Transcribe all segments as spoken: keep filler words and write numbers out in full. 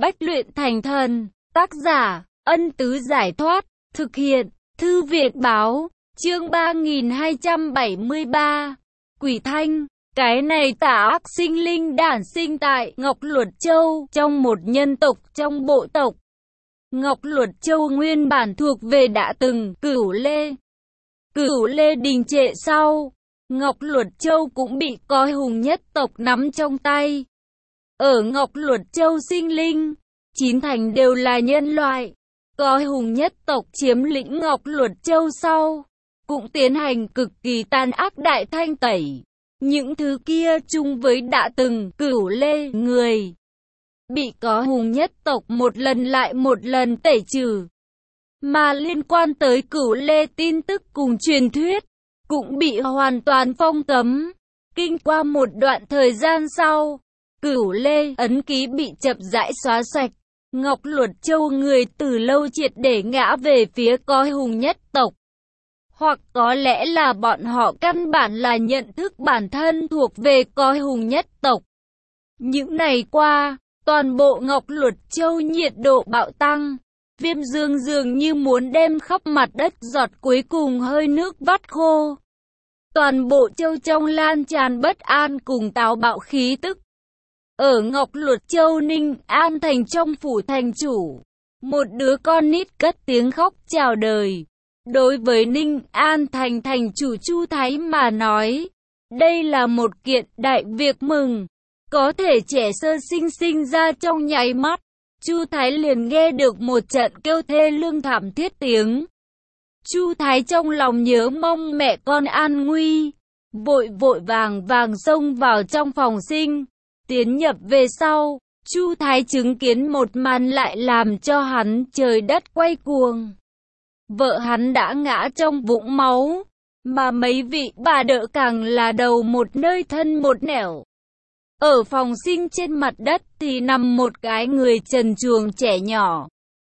Bách luyện thành thần. Tác giả, Ân Tứ Giải Thoát. Thực hiện, Thư Viện Báo. Chương ba nghìn hai trăm bảy mươi ba. Quỷ Thanh. Cái này tà ác sinh linh đản sinh tại Ngọc Luật Châu, trong một nhân tộc trong bộ tộc. Ngọc Luật Châu nguyên bản thuộc về đã từng Cửu Lê. Cửu Lê đình trệ sau, Ngọc Luật Châu cũng bị Coi Hùng nhất tộc nắm trong tay. Ở Ngọc Luật Châu sinh linh, chín thành đều là nhân loại. Coi Hùng nhất tộc chiếm lĩnh Ngọc Luật Châu sau, cũng tiến hành cực kỳ tàn ác đại thanh tẩy. Những thứ kia chung với đã từng Cửu Lê người, bị Coi Hùng nhất tộc một lần lại một lần tẩy trừ. Mà liên quan tới Cửu Lê tin tức cùng truyền thuyết, cũng bị hoàn toàn phong cấm. Kinh qua một đoạn thời gian sau, Cửu Lê ấn ký bị chậm rãi xóa sạch. Ngọc Luật Châu người từ lâu triệt để ngã về phía Coi Hùng nhất tộc. Hoặc có lẽ là bọn họ căn bản là nhận thức bản thân thuộc về Coi Hùng nhất tộc. Những ngày qua, toàn bộ Ngọc Luật Châu nhiệt độ bạo tăng. Viêm dương dường như muốn đem khắp mặt đất giọt cuối cùng hơi nước vắt khô. Toàn bộ châu trong lan tràn bất an cùng táo bạo khí tức. Ở Ngọc Luật Châu Ninh An thành trong phủ thành chủ, một đứa con nít cất tiếng khóc chào đời. Đối với Ninh An thành thành chủ Chu Thái mà nói, đây là một kiện đại việc mừng. Có thể trẻ sơ sinh sinh ra trong nháy mắt, Chu Thái liền nghe được một trận kêu thê lương thảm thiết tiếng. Chu Thái trong lòng nhớ mong mẹ con an nguy, vội vội vàng vàng xông vào trong phòng sinh. Tiến nhập về sau, Chu Thái chứng kiến một màn lại làm cho hắn trời đất quay cuồng. Vợ hắn đã ngã trong vũng máu, mà mấy vị bà đỡ càng là đầu một nơi thân một nẻo. Ở phòng sinh trên mặt đất thì nằm một cái người trần truồng trẻ nhỏ.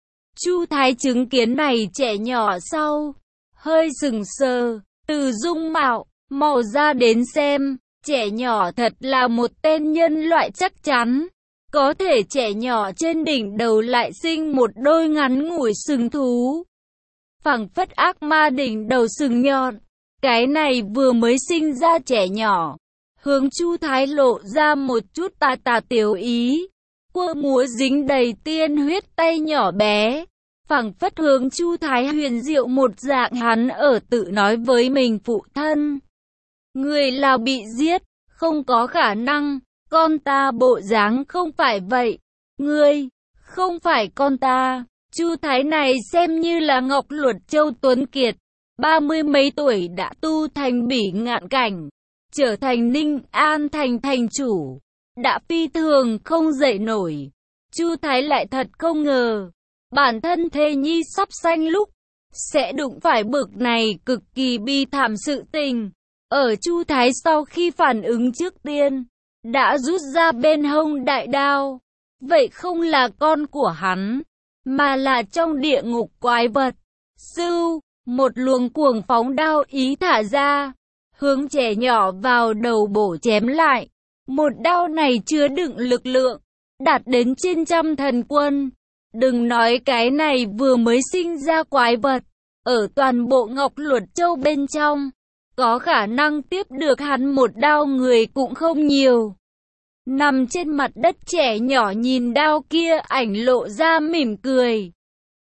Chu Thái chứng kiến này trẻ nhỏ sau, hơi sừng sờ, từ dung mạo, màu da đến xem, trẻ nhỏ thật là một tên nhân loại chắc chắn. Có thể trẻ nhỏ trên đỉnh đầu lại sinh một đôi ngắn ngủi sừng thú. Phảng phất ác ma đỉnh đầu sừng nhọn. Cái này vừa mới sinh ra trẻ nhỏ, hướng Chu Thái lộ ra một chút tà tà tiểu ý. Quơ múa dính đầy tiên huyết tay nhỏ bé, phảng phất hướng Chu Thái huyền diệu một dạng. Hắn ở tự nói với mình phụ thân, người là bị giết, không có khả năng, con ta bộ dáng không phải vậy, ngươi, không phải con ta. Chu Thái này xem như là Ngọc Luật Châu tuấn kiệt, ba mươi mấy tuổi đã tu thành bỉ ngạn cảnh, trở thành Ninh An thành thành chủ, đã phi thường không dậy nổi. Chu Thái lại thật không ngờ, bản thân thê nhi sắp sanh lúc, sẽ đụng phải bực này cực kỳ bi thảm sự tình. Ở Chu Thái sau khi phản ứng trước tiên, đã rút ra bên hông đại đao. Vậy không là con của hắn, mà là trong địa ngục quái vật. Sưu, một luồng cuồng phóng đao ý thả ra, hướng trẻ nhỏ vào đầu bổ chém lại. Một đao này chứa đựng lực lượng, đạt đến trên trăm thần quân. Đừng nói cái này vừa mới sinh ra quái vật, ở toàn bộ Ngọc Luật Châu bên trong, có khả năng tiếp được hắn một đao người cũng không nhiều. Nằm trên mặt đất trẻ nhỏ nhìn đao kia ảnh lộ ra mỉm cười,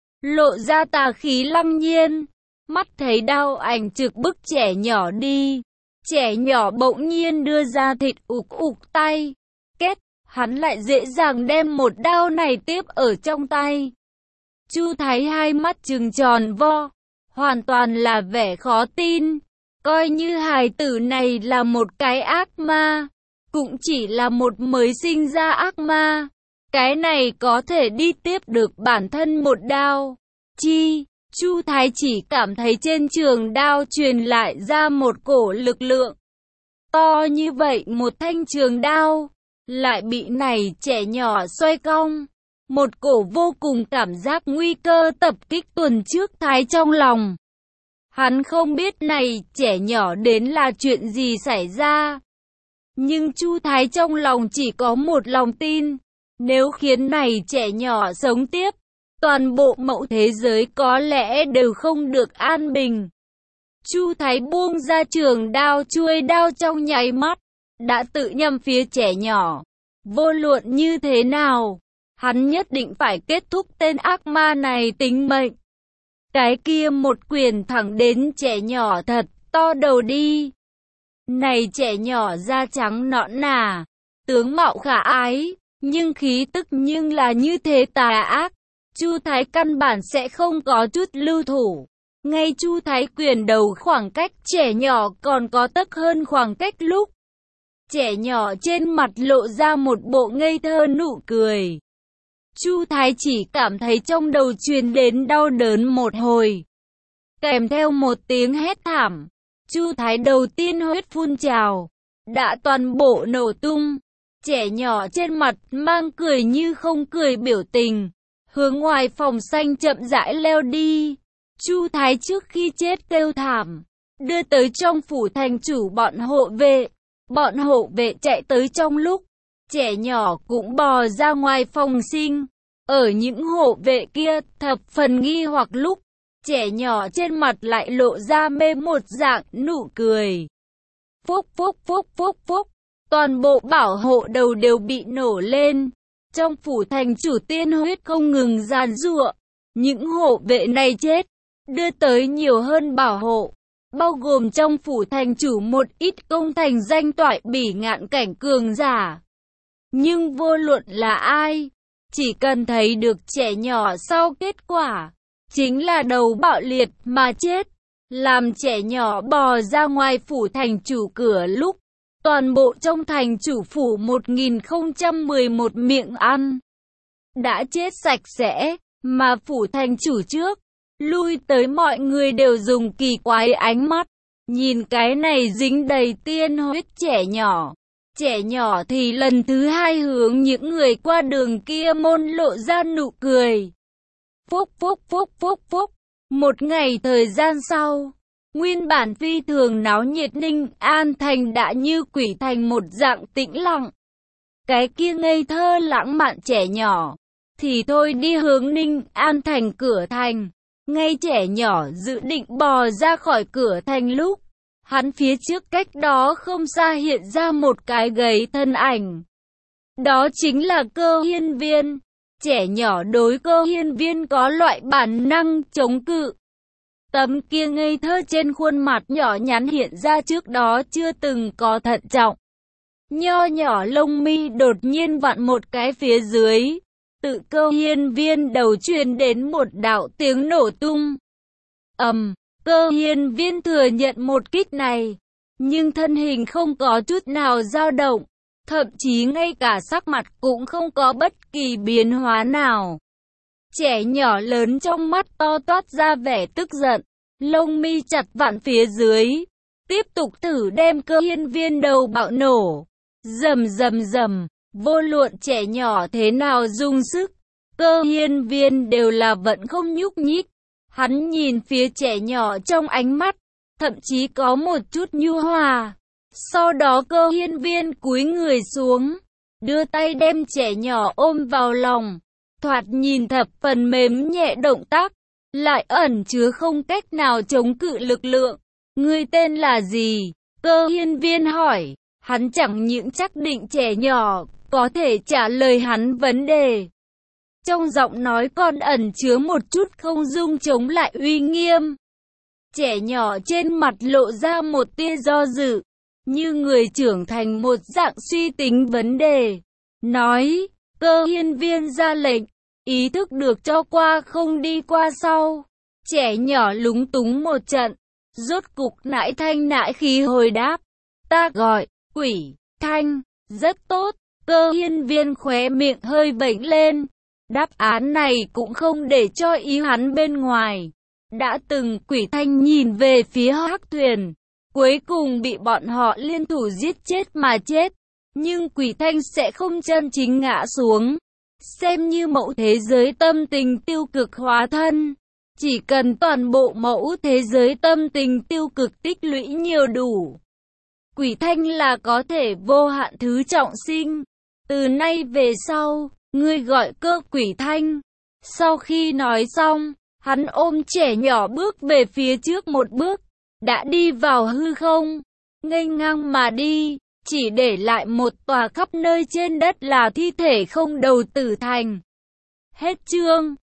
lộ ra tà khí lăng nhiên. Mắt thấy đao ảnh trực bức trẻ nhỏ đi, trẻ nhỏ bỗng nhiên đưa ra thịt ục ục tay. Kết, hắn lại dễ dàng đem một đao này tiếp ở trong tay. Chu Thái hai mắt trừng tròn vo, hoàn toàn là vẻ khó tin. Coi như hài tử này là một cái ác ma, cũng chỉ là một mới sinh ra ác ma, cái này có thể đi tiếp được bản thân một đao. Chi, Chu Thái chỉ cảm thấy trên trường đao truyền lại ra một cổ lực lượng. To như vậy một thanh trường đao, lại bị này trẻ nhỏ xoay cong. Một cổ vô cùng cảm giác nguy cơ tập kích tuần trước Thái trong lòng. Hắn không biết này trẻ nhỏ đến là chuyện gì xảy ra. Nhưng Chu Thái trong lòng chỉ có một lòng tin. Nếu khiến này trẻ nhỏ sống tiếp, toàn bộ mẫu thế giới có lẽ đều không được an bình. Chu Thái buông ra trường đao, chuôi đao trong nháy mắt, đã tự nhắm phía trẻ nhỏ. Vô luận như thế nào, hắn nhất định phải kết thúc tên ác ma này tính mệnh. Cái kia một quyền thẳng đến trẻ nhỏ thật to đầu đi. Này trẻ nhỏ da trắng nõn nà, tướng mạo khả ái, nhưng khí tức nhưng là như thế tà ác. Chu Thái căn bản sẽ không có chút lưu thủ. Ngay Chu Thái quyền đầu khoảng cách trẻ nhỏ còn có tấc hơn khoảng cách lúc. Trẻ nhỏ trên mặt lộ ra một bộ ngây thơ nụ cười. Chu Thái chỉ cảm thấy trong đầu truyền đến đau đớn một hồi. Kèm theo một tiếng hét thảm. Chu Thái đầu tiên huyết phun trào. Đã toàn bộ nổ tung. Trẻ nhỏ trên mặt mang cười như không cười biểu tình. Hướng ngoài phòng xanh chậm rãi leo đi. Chu Thái trước khi chết kêu thảm. Đưa tới trong phủ thành chủ bọn hộ vệ. Bọn hộ vệ chạy tới trong lúc. Trẻ nhỏ cũng bò ra ngoài phòng sinh. Ở những hộ vệ kia thập phần nghi hoặc lúc. Trẻ nhỏ trên mặt lại lộ ra mê một dạng nụ cười. Phúc phúc phúc phúc phúc. Toàn bộ bảo hộ đầu đều bị nổ lên. Trong phủ thành chủ tiên huyết không ngừng giàn giụa. Những hộ vệ này chết. Đưa tới nhiều hơn bảo hộ. Bao gồm trong phủ thành chủ một ít công thành danh toại bỉ ngạn cảnh cường giả. Nhưng vô luận là ai, chỉ cần thấy được trẻ nhỏ sau kết quả, chính là đầu bạo liệt mà chết. Làm trẻ nhỏ bò ra ngoài phủ thành chủ cửa lúc, toàn bộ trong thành chủ phủ một nghìn không trăm mười một miệng ăn đã chết sạch sẽ, mà phủ thành chủ trước lui tới mọi người đều dùng kỳ quái ánh mắt nhìn cái này dính đầy tiên huyết trẻ nhỏ. Trẻ nhỏ thì lần thứ hai hướng những người qua đường kia môn lộ ra nụ cười. Phúc phúc phúc phúc phúc. Một ngày thời gian sau, nguyên bản phi thường náo nhiệt Ninh An Thành đã như quỷ thành một dạng tĩnh lặng. Cái kia ngây thơ lãng mạn trẻ nhỏ thì thôi đi hướng Ninh An Thành cửa thành. Ngay trẻ nhỏ dự định bò ra khỏi cửa thành lúc, hắn phía trước cách đó không xa hiện ra một cái gầy thân ảnh. Đó chính là Cơ Hiên Viên. Trẻ nhỏ đối Cơ Hiên Viên có loại bản năng chống cự. Tấm kia ngây thơ trên khuôn mặt nhỏ nhắn hiện ra trước đó chưa từng có thận trọng. Nho nhỏ lông mi đột nhiên vặn một cái phía dưới. Tự Cơ Hiên Viên đầu truyền đến một đạo tiếng nổ tung. Ầm, Cơ Hiên Viên thừa nhận một kích này, nhưng thân hình không có chút nào dao động, thậm chí ngay cả sắc mặt cũng không có bất kỳ biến hóa nào. Trẻ nhỏ lớn trong mắt to toát ra vẻ tức giận, lông mi chặt vặn phía dưới, tiếp tục thử đem Cơ Hiên Viên đầu bạo nổ. Rầm rầm rầm. Vô luận trẻ nhỏ thế nào dùng sức, Cơ Hiên Viên đều là vẫn không nhúc nhích. Hắn nhìn phía trẻ nhỏ trong ánh mắt, thậm chí có một chút nhu hòa. Sau đó Cơ Hiên Viên cúi người xuống, đưa tay đem trẻ nhỏ ôm vào lòng. Thoạt nhìn thập phần mềm nhẹ động tác, lại ẩn chứa không cách nào chống cự lực lượng. Ngươi tên là gì? Cơ Hiên Viên hỏi. Hắn chẳng những chắc định trẻ nhỏ có thể trả lời hắn vấn đề. Trong giọng nói còn ẩn chứa một chút không dung chống lại uy nghiêm. Trẻ nhỏ trên mặt lộ ra một tia do dự, như người trưởng thành một dạng suy tính vấn đề. Nói, Cơ Hiên Viên ra lệnh, ý thức được cho qua không đi qua sau. Trẻ nhỏ lúng túng một trận, rốt cục nãi thanh nãi khí hồi đáp. Ta gọi, Quỷ Thanh, rất tốt. Cơ Hiên Viên khóe miệng hơi vểnh lên. Đáp án này cũng không để cho ý hắn bên ngoài. Đã từng Quỷ Thanh nhìn về phía Hắc Thuyền, cuối cùng bị bọn họ liên thủ giết chết mà chết. Nhưng Quỷ Thanh sẽ không chân chính ngã xuống, xem như mẫu thế giới tâm tình tiêu cực hóa thân. Chỉ cần toàn bộ mẫu thế giới tâm tình tiêu cực tích lũy nhiều đủ, Quỷ Thanh là có thể vô hạn thứ trọng sinh. Từ nay về sau, ngươi gọi cơ Quỷ Thanh. Sau khi nói xong, hắn ôm trẻ nhỏ bước về phía trước một bước, đã đi vào hư không, nghênh ngang mà đi, chỉ để lại một tòa khắp nơi trên đất là thi thể không đầu Tử Thành. Hết chương.